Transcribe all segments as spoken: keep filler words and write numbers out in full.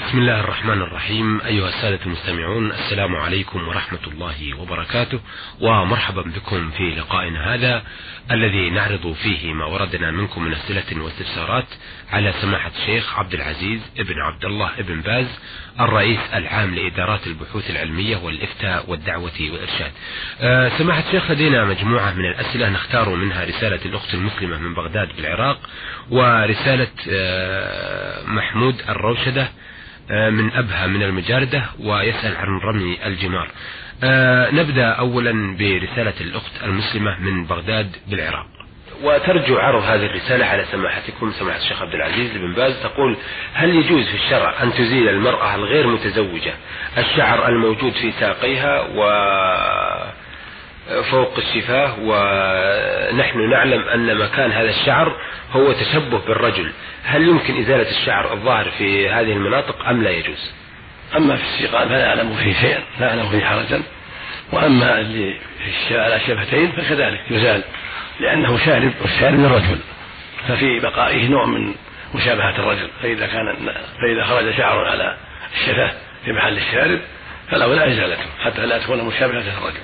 بسم الله الرحمن الرحيم. أيها السادة المستمعون، السلام عليكم ورحمة الله وبركاته، ومرحبا بكم في لقائنا هذا الذي نعرض فيه ما وردنا منكم من أسئلة واستفسارات على سماحة الشيخ عبد العزيز ابن عبد الله ابن باز، الرئيس العام لإدارات البحوث العلمية والإفتاء والدعوة والإرشاد. أه سماحة الشيخ، لدينا مجموعة من الأسئلة نختار منها رسالة الأخت المسلمة من بغداد بالعراق، ورسالة أه محمود الروشدة من أبها من المجاردة، ويسأل عن رمي الجمار. أه نبدأ أولا برسالة الأخت المسلمة من بغداد بالعراق، وترجو عرض هذه الرسالة على سماحتكم سماحة الشيخ عبد العزيز بن باز. تقول: هل يجوز في الشرع أن تزيل المرأة الغير متزوجة الشعر الموجود في ساقيها وفوق الشفاه، ونحن نعلم أن مكان هذا الشعر هو تشبه بالرجل، هل يمكن إزالة الشعر الظاهر في هذه المناطق أم لا يجوز؟ أما في السيقان فلا أعلم فيه شيئا، لا أعلم فيه حرجا، وأما اللي على الشفتين فكذلك يزال، لأنه شارب والشارب من الرجل، ففي بقائه نوع من مشابهة الرجل، فإذا كان فإذا خرج شعر على الشفة في محل الشارب فلا إزالته حتى لا تكون مشابهة الرجل.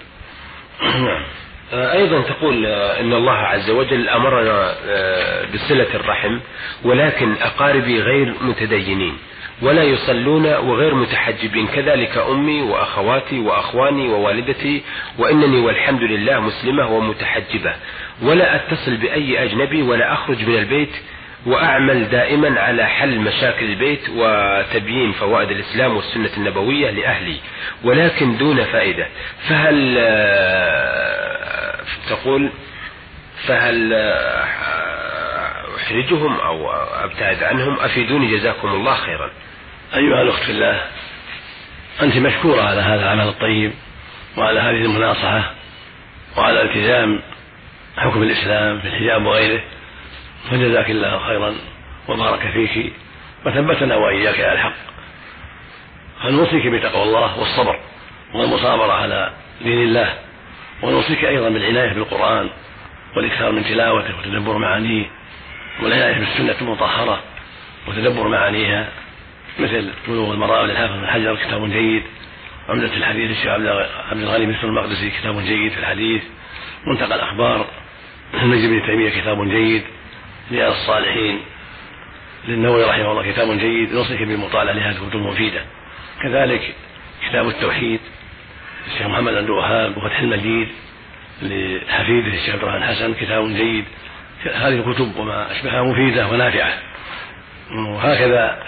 أيضا تقول إن الله عز وجل أمرنا بصلة الرحم، ولكن أقاربي غير متدينين ولا يصلون وغير متحجبين، كذلك أمي وأخواتي وأخواني ووالدتي، وإنني والحمد لله مسلمة ومتحجبة، ولا أتصل بأي أجنبي ولا أخرج من البيت، وأعمل دائما على حل مشاكل البيت وتبيين فوائد الإسلام والسنة النبوية لأهلي، ولكن دون فائدة، فهل تقول فهل أحرجهم أو أبتعد عنهم؟ أفيدوني جزاكم الله خيرا. أيها الأخت في الله، أنت مشكورة على هذا العمل الطيب وعلى هذه المناصحة وعلى التزام حكم الإسلام في الحجاب وغيره، فجزاك الله خيرا وبارك فيك وثبتنا وإياك على الحق. فنوصيك بتقوى الله والصبر والمصابرة على دين الله، ونوصيك أيضا بالعناية بالقرآن والإكثار من تلاوته وتدبر معانيه، والعناية بالسنة المطهرة وتدبر معانيها، مثل بلوغ المرام للحافظ بن حجر كتاب جيد، عمدة الحديث الشيخ عبد الغني بن المقدسي كتاب جيد في الحديث، منتقى الأخبار المجد بن تيمية كتاب جيد، رياض الصالحين للنووي رحمه الله كتاب جيد، نوصيك بمطالعة لهذه الكتب المفيدة. كذلك كتاب التوحيد الشيخ محمد عبد الوهاب وفتح المجيد لحفيده الشيخ عبد الرحمن حسن كتاب جيد. هذه الكتب وما أشبهها مفيدة ونافعة. وهكذا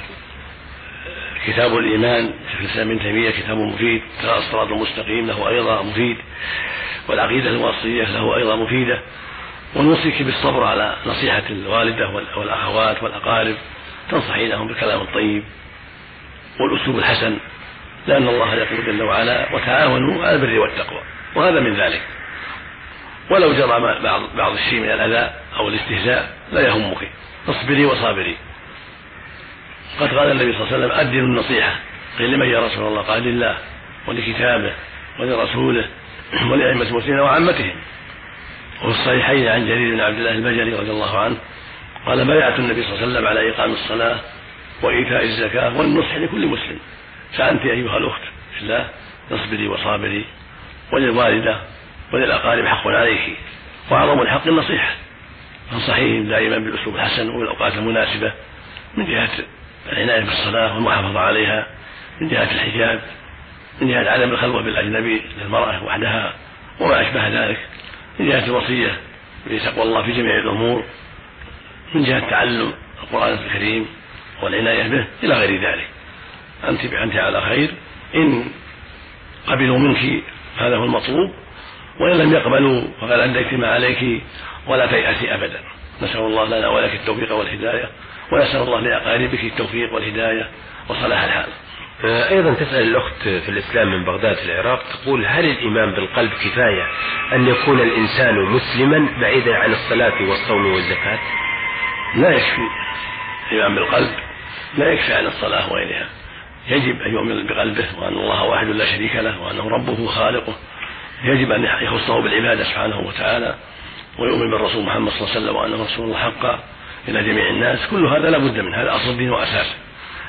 كتاب الإيمان شيخ الإسلام ابن تيمية كتاب مفيد، الصراط المستقيم له أيضا مفيد، والعقيدة الوصية له أيضا مفيدة. ونوصيك بالصبر على نصيحة الوالدة والأخوات والأقارب، تنصحينهم بالكلام الطيب والأسلوب الحسن، لأن الله يقول جل وعلا: وتعاونوا على البر والتقوى، وهذا من ذلك. ولو جرى بعض, بعض الشيء من الأذى أو الاستهزاء لا يهمك، اصبري وصابري. قد قال النبي صلى الله عليه وسلم: أدنوا النصيحة. قيل: لمن يا رسول الله؟ قال: لله ولكتابه ولرسوله ولأئمة المسلمين وعامتهم. وفي الصحيحين عن جرير بن عبد الله البجلي رضي الله عنه قال: بايعت النبي صلى الله عليه وسلم على إقام الصلاة وإيتاء الزكاة والنصح لكل مسلم. فأنت أيها الأخت في الله اصبري وصابري، وللوالدة وللأقارب حق عليك، وأعظم الحق النصيحة، فانصحيهم دائما بالأسلوب الحسن والأوقات المناسبة، من جهة العناية بالصلاة والمحافظة عليها، من جهة الحجاب، من جهة عدم الخلوة بالأجنبي للمرأة وحدها وما أشبه ذلك، من جهة الوصية بتقوى الله في جميع الأمور، من جهة تعلم القرآن الكريم والعناية به إلى غير ذلك. أنت أنت على خير، إن قبلوا منك هذا هو المطلوب، وإن لم يقبلوا فقد أديت ما عليك، ولا تيأسي أبدا. نسأل الله لنا ولك التوفيق والهداية، ونسأل الله لأقاربك التوفيق والهداية وصلاح الحال. أيضا تسأل الأخت في الإسلام من بغداد في العراق، تقول: هل الإيمان بالقلب كفاية أن يكون الإنسان مسلما بعيدا عن الصلاة والصوم والزكاة؟ لا يكفي الإيمان بالقلب، لا يكفي عن الصلاة وغيرها، يجب أن يؤمن بقلبه وأن الله واحد لا شريك له، وأنه ربه خالقه، يجب أن يخصه بالعبادة سبحانه وتعالى، ويؤمن بالرسول محمد صلى الله عليه وسلم وأنه رسول الله حقا إلى جميع الناس. كل هذا لا بد منه، هذا أصل الدين وأساسه.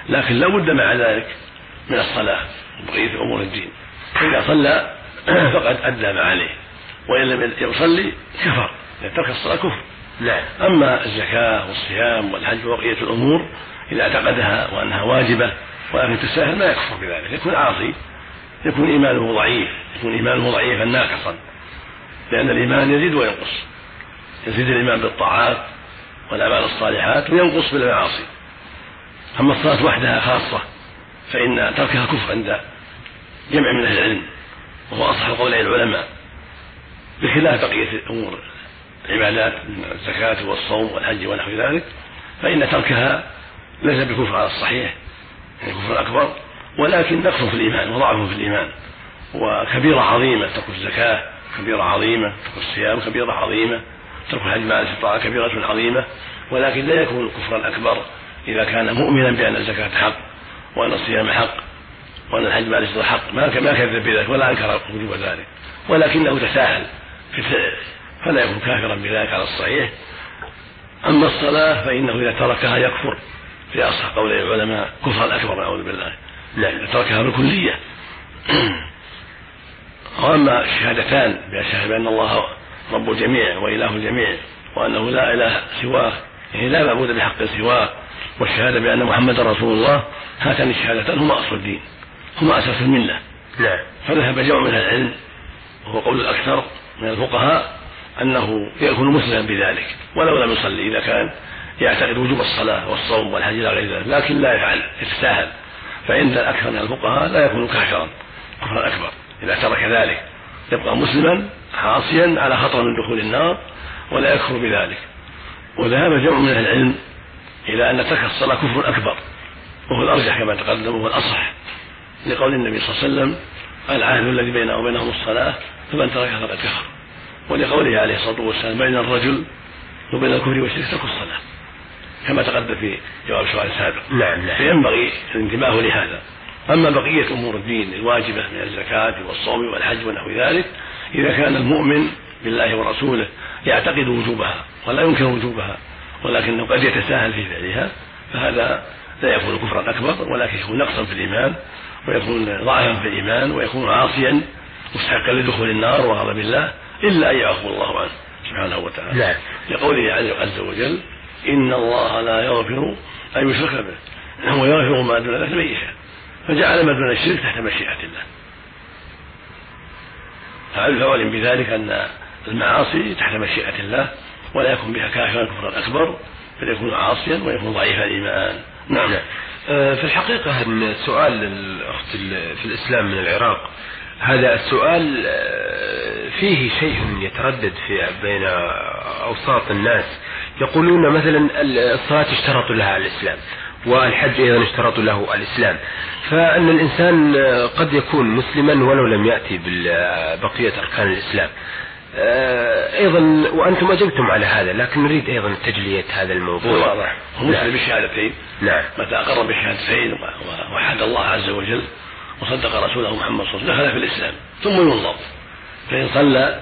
لكن لا بد مع ذلك من الصلاة وبقية أمور الدين. فإذا صلى فقد أدى ما عليه، وإن لم يصلي كفر، لأن ترك الصلاة كفر. لا. أما الزكاة والصيام والحج وبقية الأمور إذا اعتقدها وأنها واجبة ولكن تساهل ما يكفر بذلك، يكون عاصي، يكون إيمانه ضعيف، يكون إيمانه ضعيفا ناقصا، لأن الإيمان يزيد وينقص، يزيد الإيمان بالطاعات والأعمال الصالحات وينقص بالمعاصي. أما الصلاة وحدها خاصة فإن تركها كفر عند جمع من أهل العلم، وهو أصح قولي العلماء، بخلاف بقية أمور العبادات من الزكاة والصوم والحج ونحو ذلك، فإن تركها ليس بكفر على الصحيح، يعني كفر أكبر، ولكن نقص في الإيمان وضعف في الإيمان، وكبيرة عظيمة. ترك الزكاة كبيرة عظيمة، ترك الصيام كبيرة عظيمة، ترك الحج مع الاستطاعة كبيرة عظيمة، ولكن لا يكون كفرا أكبر إذا كان مؤمنا بأن الزكاة حق وأن الصيام حق وأن الحج مع الاستطاعة حق، ما كذب بذلك ولا أنكر وجوب ذلك، ولكنه تساهل في الفعل فلا يكون كافرا بذلك على الصحيح. أما الصلاة فإنه إذا تركها يكفر في أصح قولي العلماء كفرا أكبر نعوذ بالله، لا إذا تركها بالكلية. وأما الشهادتان بأشهد بأن الله رب الجميع وإله الجميع وأنه لا إله سواه، يعني لا معبود بحق سواه، والشهادة بأن محمد رسول الله، هاتان الشهادتان هما أصل الدين، هما أساس الملة. لا. فذهب جمع من العلم وهو قول الأكثر من الفقهاء أنه يكون مسلما بذلك ولو لم يصلي، إذا كان يعتقد وجوب الصلاة والصوم والحج إلى غير ذلك، لكن لا يفعل يتساهل، فإن الأكثر من الفقهاء لا يكون كافرا كفرا أكبر إذا ترك ذلك، يبقى مسلما عاصيا على خطر من دخول النار ولا يكفر بذلك. وذهب جمع من العلم إلى أن ترك الصلاة كفر أكبر، وهو الأرجح كما تقدم وهو الأصح، لقول النبي صلى الله عليه وسلم العهد الذي بيننا وبينهم الصلاة فمن تركها فقد كفر، ولقوله عليه الصلاة والسلام بين الرجل وبين الكفر والشرك ترك الصلاة، كما تقدم في جواب السؤال السابق. نعم نعم. فينبغي الانتباه لهذا. أما بقية أمور الدين الواجبة من الزكاة والصوم والحج ونحو ذلك، إذا كان المؤمن بالله ورسوله يعتقد وجوبها ولا ينكر وجوبها ولكنه قد يتساهل في فعلها، فهذا لا يكون كفرا أكبر، ولكن يكون نقصا في الإيمان ويكون ضعفا في الإيمان ويكون عاصيا مستحقا لدخول النار وغضب الله، إلا أن يعفو الله عنه سبحانه وتعالى. لا. لقوله عز وجل إن الله لا يغفر أن يشرك به ويغفر ما دون ذلك لمن يشاء، فجعل ما دون الشرك تحت مشيئة الله. فالعلم بذلك أن المعاصي تحت مشيئة الله ولا يكون بها كافرا كفرا أكبر، بل يكون عاصيا ويكون ضعيف الإيمان. نعم. في الحقيقة أن سؤال الأخت في الإسلام من العراق، هذا السؤال فيه شيء يتردد في بين أوساط الناس، يقولون مثلا الصلاة اشترط لها الإسلام والحج أيضا اشترط له الإسلام، فأن الإنسان قد يكون مسلما ولو لم يأتي ببقية أركان الإسلام أيضا، وأنتم أجبتم على هذا، لكن نريد أيضا تجلية هذا الموضوع. واضح، هو مسلم بالشهادتين. نعم. متى أقر بالشهادتين ووحد الله عز وجل وصدق رسوله محمد صلى الله عليه وسلم دخل في الإسلام، ثم ينظر، فإن صلى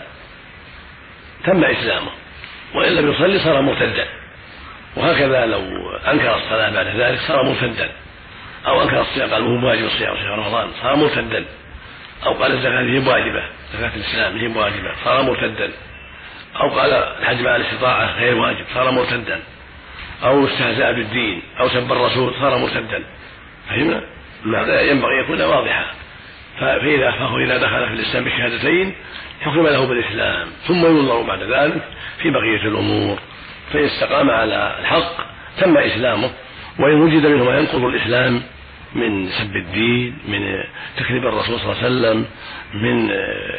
تم إسلامه، وإن لم يصلي صار مرتدا، وهكذا لو أنكر الصلاة بعد ذلك صار مرتدا، أو أنكر الصيام قال هو واجب الصيام في رمضان صار مرتدا، أو قال الزكاة هي واجبة، زكاة الإسلام هي واجبة صار مرتدا، أو قال الحج مع الاستطاعة غير واجب صار مرتدا، أو استهزأ بالدين أو سب الرسول صار مرتدا. فهمنا؟ هذا ينبغي يكون واضحا. فإذا فهو إذا دخل في الإسلام بالشهادتين حكم له بالإسلام، ثم ينظر بعد ذلك في بقية الأمور، فإن استقام على الحق تم إسلامه، وإن وجد منه ما ينقض الإسلام من سب الدين، من تكذيب الرسول صلى الله عليه وسلم، من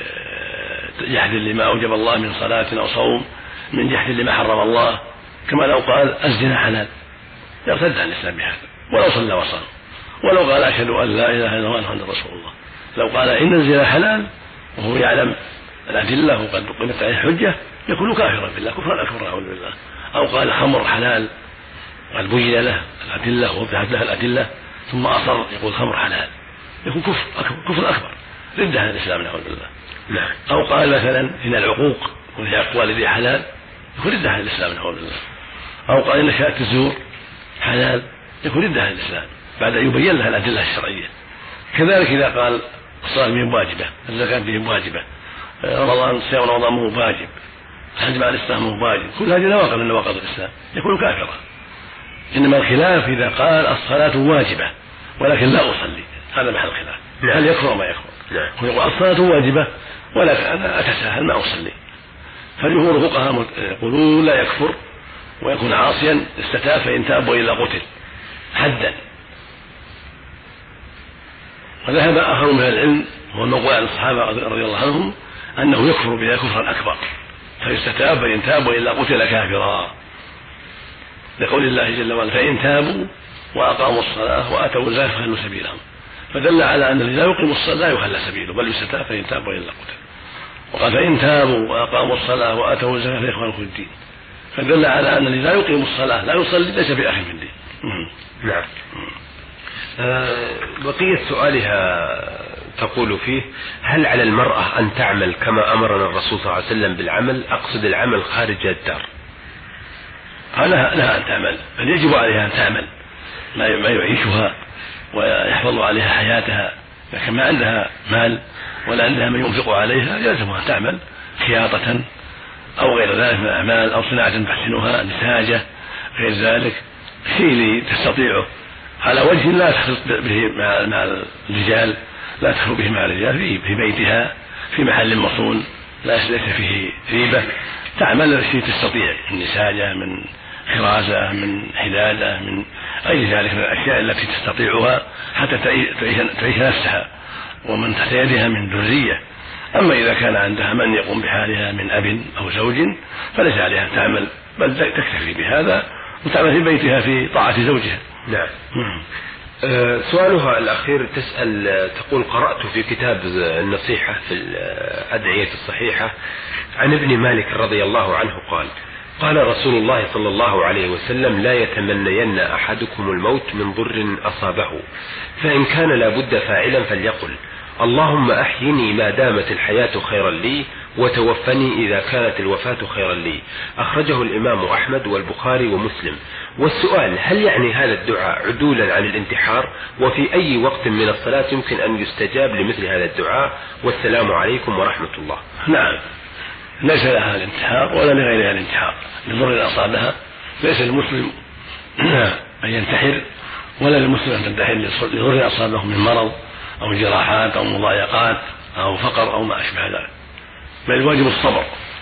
جحد لما أوجب الله من صلاة أو صوم، من جحد لما حرم الله، كما لو قال الزنا حلال يرتد عن الإسلام بهذا ولو صلى وصام، ولو قال أشهد أن لا إله إلا الله محمد رسول الله، لو قال إن الزنا حلال وهو يعلم الأدلة وقد قمت عليه حجة يكون كافرا بالله كفرا أكبر نعوذ بالله. أو قال الخمر حلال قد بين له الأدلة ووضحت له الأدلة ثم أصر يقول الخمر حلال يكون كفر أكبر, كفر أكبر ردة عن الإسلام نعوذ بالله. نعم. أو قال مثلا إن العقوق وحق والدي حلال يكون ردة عن الإسلام نعوذ بالله. أو قال إن شهادة الزور حلال يكون ردة عن الإسلام. بعد أن يبين لها الأدلة الشرعية. كذلك إذا قال الصلاة بهم واجبة، الزكاة بهم واجبة، رمضان صيام رمضان مو واجب، الحج مع الإسلام مو واجب، كل هذه نواقض من نواقض الإسلام، يكون كافرا. إنما الخلاف إذا قال الصلاة واجبة ولكن لا أصلي، هذا محل خلاف، هل يكفر ما يكفر؟ ويقول الصلاة واجبة ولكن أنا أتساهل ما أصلي، فجمهور الفقهاء يقولون لا يكفر ويكون عاصيا استتاب فإن تاب وإلا قتل حدا. وذهب آخر من العلم هو المقول عن الصحابة رضي الله عنهم أنه يكفر بها كفرا أكبر، فيستتاب فإن تاب وإلا قتل كافرا، لقول الله جل وعلا فإن تابوا وأقاموا الصلاة وآتوا الزكاة فخلوا سبيلهم، فدل على أن الذي لا يقيم الصلاة لا يخلى سبيله بل يستتاب فإن تاب وإلا قتل. وقال فإن تابوا وأقاموا الصلاة وآتوا الزكاة فإخوانكم في الدين، فدل على أن الذي لا يقيم الصلاة لا يصلي ليس بأخ في الدين. نعم. أه بقية سؤالها تقول فيه: هل على المرأة أن تعمل كما أمرنا الرسول صلى الله عليه وسلم بالعمل؟ أقصد العمل خارج الدار. لها لها أن تعمل، بل يجب عليها أن تعمل ما يعيشها ويحفظ عليها حياتها، لكن ما عندها مال ولا عندها من ينفق عليها يلزمها أن تعمل خياطة أو غير ذلك من الأعمال، أو صناعة تحسنها، نساجة، غير ذلك، شيء تستطيعه على وجه لا تخلط به مع الرجال، لا تخلط به مع الرجال، في بيتها في محل مصون ليس فيه ريبة، تعمل الشيء تستطيع من نساجة، من خرازة، من حدادة، من غير ذلك من الأشياء التي تستطيعها حتى تعيش نفسها ومن تحت يدها من ذرية. أما إذا كان عندها من يقوم بحالها من أب أو زوج فليس عليها أن تعمل، بل تكتفي بهذا وتعمل في بيتها في طاعة زوجها. نعم. أه سؤالها الأخير تسأل، تقول: قرأت في كتاب النصيحة في الأدعية الصحيحة عن ابن مالك رضي الله عنه قال: قال رسول الله صلى الله عليه وسلم: لا يتمنين أحدكم الموت من ضر أصابه، فإن كان لابد فاعلا فليقل: اللهم أحيني ما دامت الحياة خيرا لي، وتوفني إذا كانت الوفاة خيرا لي. أخرجه الإمام أحمد والبخاري ومسلم. والسؤال: هل يعني هذا الدعاء عدولا عن الانتحار؟ وفي أي وقت من الصلاة يمكن أن يستجاب لمثل هذا الدعاء؟ والسلام عليكم ورحمة الله. نعم، ليس لها الانتحار ولا لغيرها الانتحار لضر أصابها، ليس المسلم أن ينتحر ولا للمسلم أن تنتحر لضر أصابه من مرض أو جراحات أو مضايقات أو فقر أو ما أشبه ذلك، بل الواجب الصبر،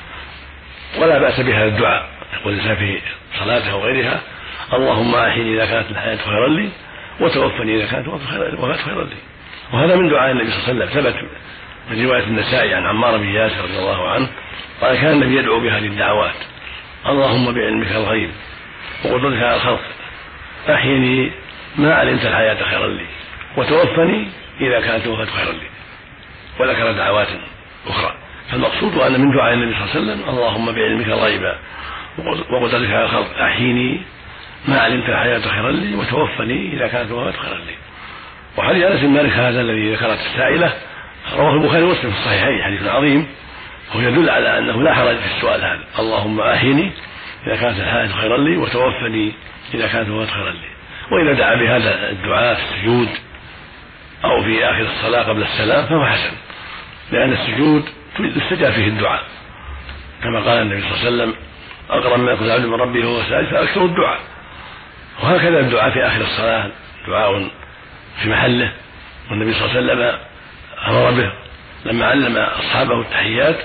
ولا بأس بهذا الدعاء. يقول الإنسان في صلاته أو غيرها: اللهم أحيني إذا كانت الحياة خيرا لي، وتوفني إذا كانت الوفاة خيرا لي. وهذا من دعاء النبي صلى الله عليه وسلم، ثبت من رواية النسائي عن عمار بن ياسر رضي الله عنه قال: كان النبي يدعو بهذه الدعوات: اللهم بعلمك الغيب وقدرتك على الخلق أحيني ما علمت الحياة خيرا لي، وتوفني إذا كانت الوفاة خيرا لي، وذكر دعوات أخرى. فالمقصود أن من دعاء النبي صلى الله عليه وسلم: اللهم بعلمك الغيب وقدرتك على الخلق أحيني ما علمت الحياة خيرا لي، وتوفني إذا كانت الوفاة خيرا لي. وحديث أنس بن مالك هذا الذي ذكرت السائلة رواه البخاري ومسلم في الصحيحين، حديث عظيم، هو يدل على أنه لا حرج في السؤال هذا: اللهم أحيني إذا كانت الحياة خيرا لي، وتوفني إذا كانت الوفاة خيرا لي. وإذا دعا بهذا الدعاء في السجود أو في آخر الصلاة قبل السلام فهو حسن، لأن السجود يستجاب فيه الدعاء، كما قال النبي صلى الله عليه وسلم: أقرب ما يكون العبد من ربه وهو ساجد فأكثر الدعاء. وهكذا الدعاء في آخر الصلاة دعاء في محله، والنبي صلى الله عليه وسلم أمر به لما علم أصحابه التحيات،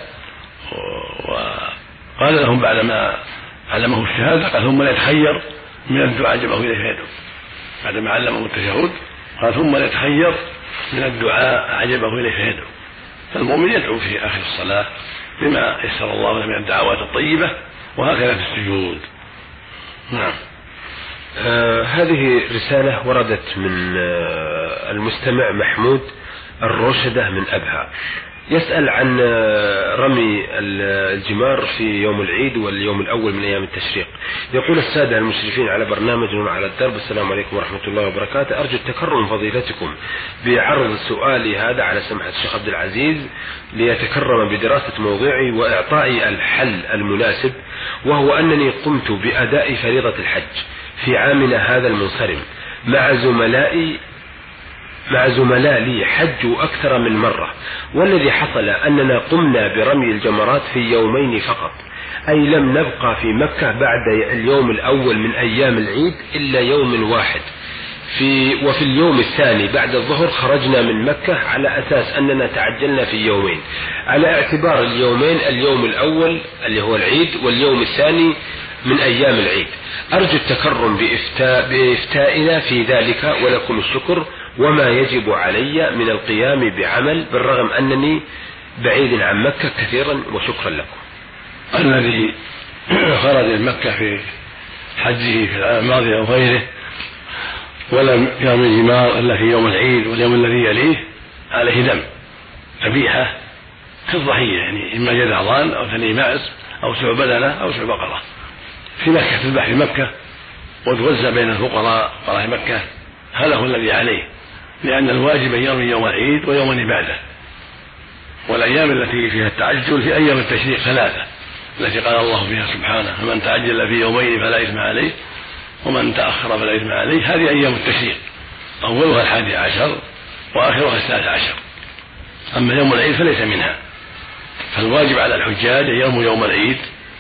وقال لهم بعدما علمه الشهادة قال: ثم لا يتخير من الدعاء عجبه إليه فيدعو. بعدما علمه التشهد قال: ثم لا يتخير من الدعاء عجبه إليه فيدعو. فالمؤمن يدعو في آخر الصلاة بما يسر الله له من الدعوات الطيبة، وهكذا في السجود. نعم. آه هذه رسالة وردت من آه المستمع محمود الرشدة من أبها، يسأل عن رمي الجمار في يوم العيد واليوم الأول من أيام التشريق. يقول: السادة المشرفين على برنامجنا على الدرب، السلام عليكم ورحمة الله وبركاته. أرجو التكرم فضيلتكم بعرض سؤالي هذا على سماحة الشيخ عبد العزيز ليتكرم بدراسة موضوعي وإعطائي الحل المناسب، وهو أنني قمت بأداء فريضة الحج في عامنا هذا المنصرم، مع زملائي مع زملاء لي حجوا أكثر من مرة، والذي حصل أننا قمنا برمي الجمرات في يومين فقط، أي لم نبقى في مكة بعد اليوم الأول من أيام العيد إلا يوم واحد، في وفي اليوم الثاني بعد الظهر خرجنا من مكة على أساس أننا تعجلنا في يومين، على اعتبار اليومين اليوم الأول اللي هو العيد واليوم الثاني من أيام العيد. أرجو التكرم بإفتاء بإفتائنا في ذلك ولكم الشكر، وما يجب علي من القيام بعمل بالرغم أنني بعيد عن مكة كثيرا، وشكرا لكم. الذي خرج من مكة في حجه في العام الماضي أو غيره ولم يرمي الجمار إلا في يوم العيد واليوم الذي يليه عليه دم ذبيحة كالضحية، يعني إما جذع ضان أو ثني ماعز أو سبع بدنة أو سبع بقرة في مكة، تذبح في مكة وتوزع بين الفقراء فقراء مكة. هذا هو الذي عليه، لأن الواجب أن يرمي يوم العيد ويوم العبادة، والأيام التي فيها التعجل في أيام التشريق ثلاثة التي قال الله فيها سبحانه: فمن تعجل في يومين فلا إثم عليه ومن تأخر فلا إثم عليه. هذه أيام التشريق، أولها الحادي عشر وآخرها الثالث عشر. أما يوم العيد فليس منها، فالواجب على الحجاج أن يرموا يوم العيد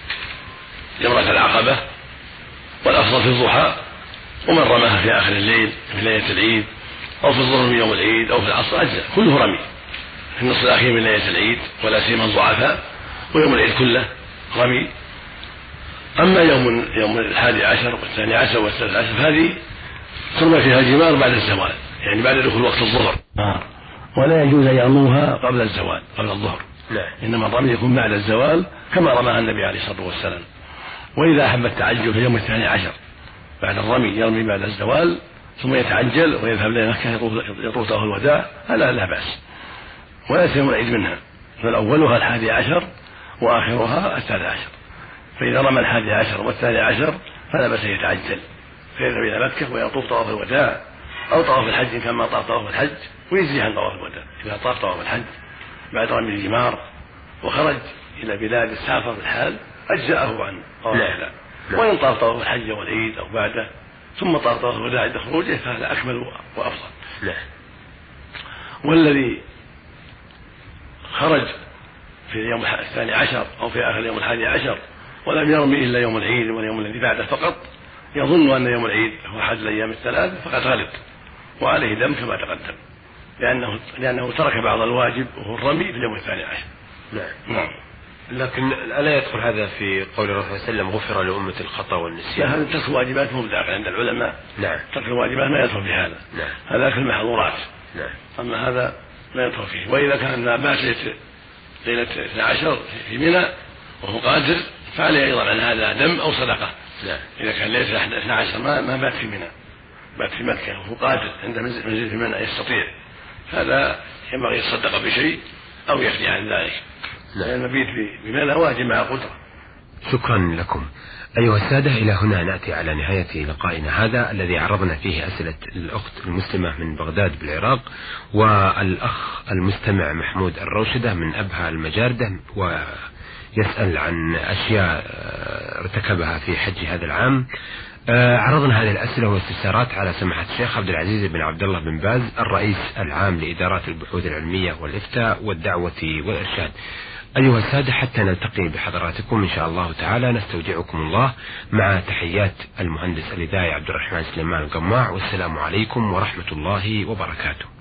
جمرة العقبة، والأفضل في الضحى، ومن رماها في آخر الليل في ليلة العيد أو في الظهر من يوم العيد أو في العصر أجزاء، كله رمي في النصف الأخير من ليلة العيد، ولا سيما الضعفاء، ويوم العيد كله رمي. أما يوم يوم الحادي عشر والثاني عشر والثالث عشر فهذه ترمى فيها الجمار بعد الزوال، يعني بعد دخول وقت الظهر، ولا يجوز أن يرموها قبل الزوال قبل الظهر، إنما الرمي يكون بعد الزوال كما رماها النبي عليه الصلاة والسلام. وإذا أحب التعجل في يوم الثاني عشر بعد الرمي يرمي بعد الزوال ثم يتعجل ويذهب إلى مكة يطوف طواف الوداع، هذا لا بأس، ولا يلزم العيد منها، فالأولها الحادي عشر وآخرها الثالث عشر. فإذا رمى الحادي عشر والثاني عشر فلا بأس يتعجل فيذهب إلى مكة ويطوف طواف الوداع أو طواف الحج كما طاف طواف الحج، ويجزي عن طواف الوداع. إذا طاف طواف الحج بعد رمي الجمار وخرج إلى بلاد السافر بالحال أجزأه عن طواف الوداع، وإن طاف طواف الحج والعيد أو بعده ثم طاف طواف الوداع عند خروجه فهذا أكمل وأفضل. لا. والذي خرج في اليوم الثاني عشر أو في آخر اليوم الحادي عشر ولم يرمي إلا يوم العيد واليوم الذي بعده فقط، يظن أن يوم العيد هو أحد الأيام الثلاث فقد غلط وعليه دم كما تقدم، لأنه لأنه ترك بعض الواجب وهو الرمي في اليوم الثاني عشر. نعم. نعم. لكن ألا يدخل هذا في قول الرسول صلى الله عليه وسلم: غفر لأمة الخطأ والنسيان؟ لا، هذا ترك الواجبات مو بداخل عند العلماء. نعم. ترك الواجبات ما يدخل في هذا. نعم. هذا في المحظورات. نعم. أما هذا ما يدخل فيه. وإذا كان بات ليلة اثني عشر في منى وهو قادر فعليه أيضا عن هذا دم أو صدقة. نعم. إذا كان ليلة اثني عشر ما ما بات في منى، بات في مكة وهو قادر عند منزل في منى يستطيع، هذا ينبغي يتصدق بشيء أو يفدي عن ذلك. لأن المبيت بمنى واجب مع قدرة. شكرا لكم. أيها السادة، إلى هنا نأتي على نهاية لقائنا هذا الذي عرضنا فيه أسئلة الأخت المسلمة من بغداد بالعراق، والأخ المستمع محمود الروشدة من أبها المجاردة، ويسأل عن أشياء ارتكبها في حج هذا العام. عرضنا هذه الأسئلة والاستفسارات على سماحة الشيخ عبد العزيز بن عبد الله بن باز الرئيس العام لإدارات البحوث العلمية والإفتاء والدعوة والإرشاد. أيها السادة، حتى نلتقي بحضراتكم إن شاء الله تعالى نستودعكم الله مع تحيات المهندس الإذاعي عبد الرحمن سليمان القماع، والسلام عليكم ورحمة الله وبركاته.